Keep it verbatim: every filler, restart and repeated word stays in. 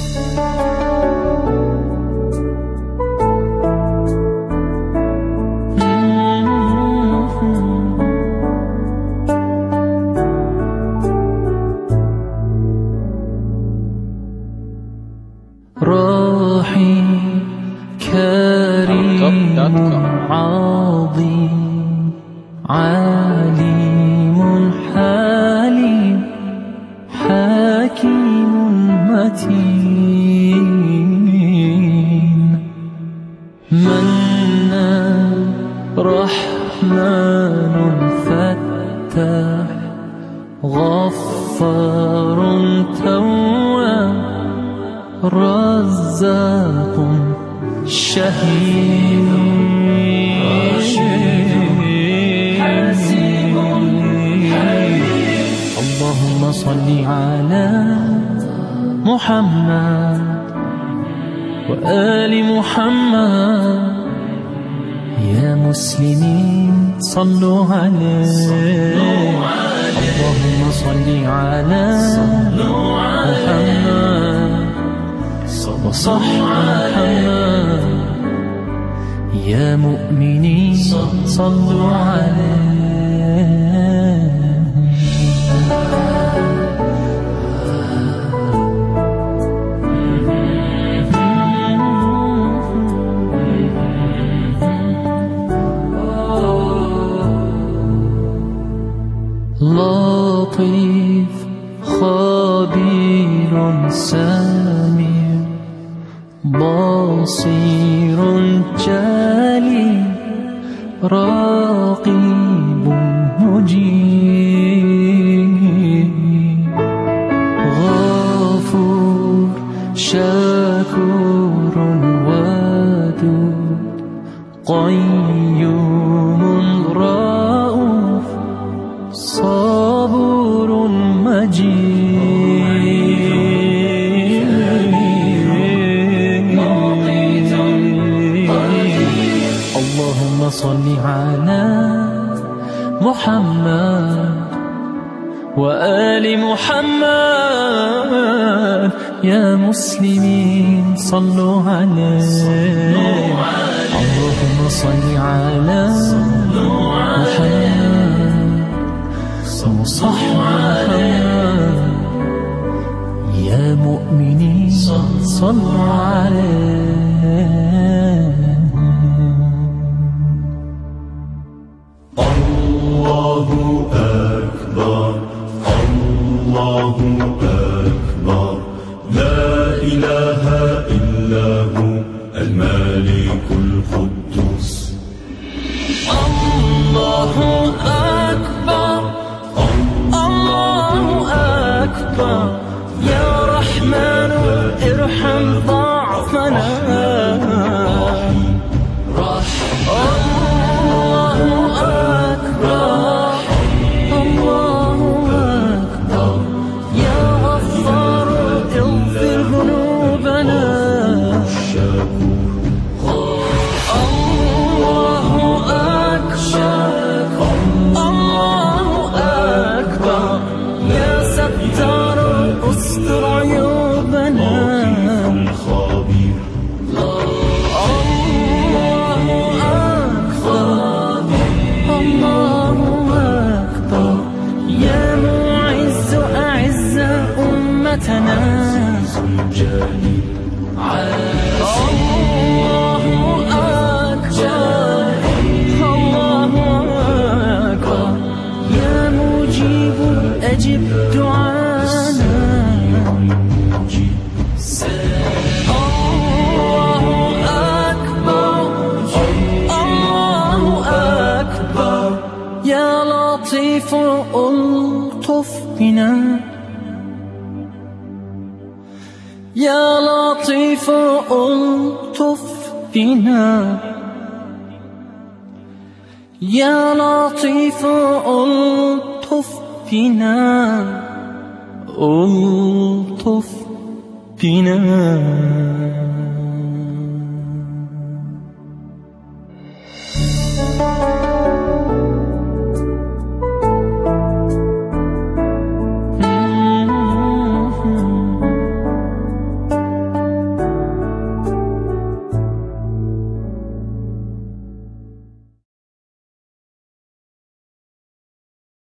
راحي كريم عظيم عليم حليم حكيم متين منان رحمن فتاح غفار تواب رزاق شهيد حسيب حليم. اللهم صل على محمد وآل محمد. يا مسلمين صلوا عليه. اللهم صل على محمد وصح محمد. يا مؤمنين صلوا عليه. لطيف خبير سميع بصير جليل رقيب مجيب غفور شكور ودود قيوم رؤوف صبور مجيد. اللهم صل على محمد وآل محمد. يا مسلمين صلوا عليه. اللهم صل على محمد وصح محمد. يا مؤمنين صلوا عليه. الله أكبر الله أكبر لا إله إلا هو الملك القدوس. الله أكبر الله أكبر يا رحمن ارحم ضعفنا. أجب دعانا. الله أكبر الله أكبر يا لطيف ألطف بنا. يا لطيف ألطف بنا. يا لطيف ألطف بنا. ألطف بنا.